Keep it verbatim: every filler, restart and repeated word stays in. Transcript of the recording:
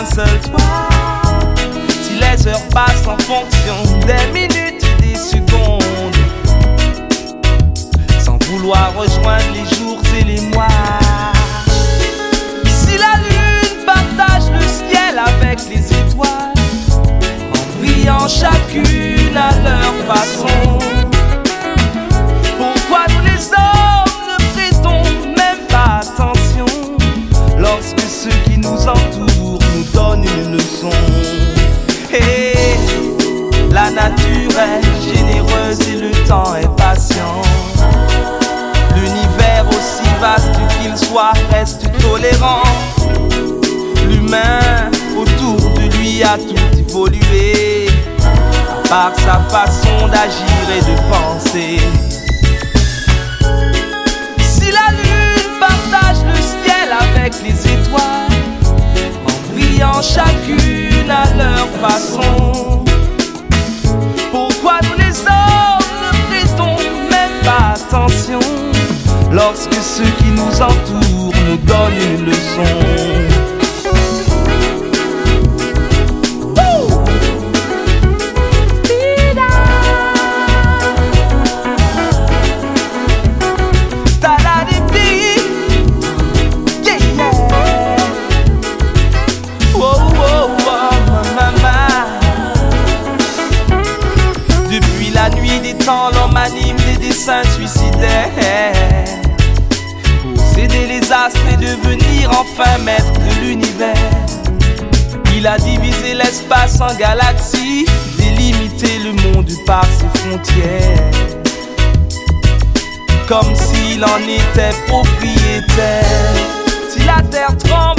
seul toit. Si les heures passent en fonction des minutes et des secondes, sans vouloir rejoindre les jours et les mois. Si la lune partage le ciel avec les étoiles, en brillant chacune à leur façon, pourquoi nous les hommes ne prêtons même pas attention lorsque ceux qui nous entourent nous donnent une leçon? Hey, la nature est généreuse et le temps est patient. L'univers aussi vaste qu'il soit reste tolérant. L'humain autour de lui a tout évolué, par sa façon d'agir et de penser. Si la lune partage le ciel avec les étoiles, en brillant chacune à leur façon, pourquoi nous les hommes ne prêtons même pas attention lorsque ceux qui nous entourent nous donnent une leçon? L'homme anime des dessins suicidaires pour céder les astres et devenir enfin maître de l'univers. Il a divisé l'espace en galaxies, délimité le monde par ses frontières, comme s'il en était propriétaire. Si la terre tremble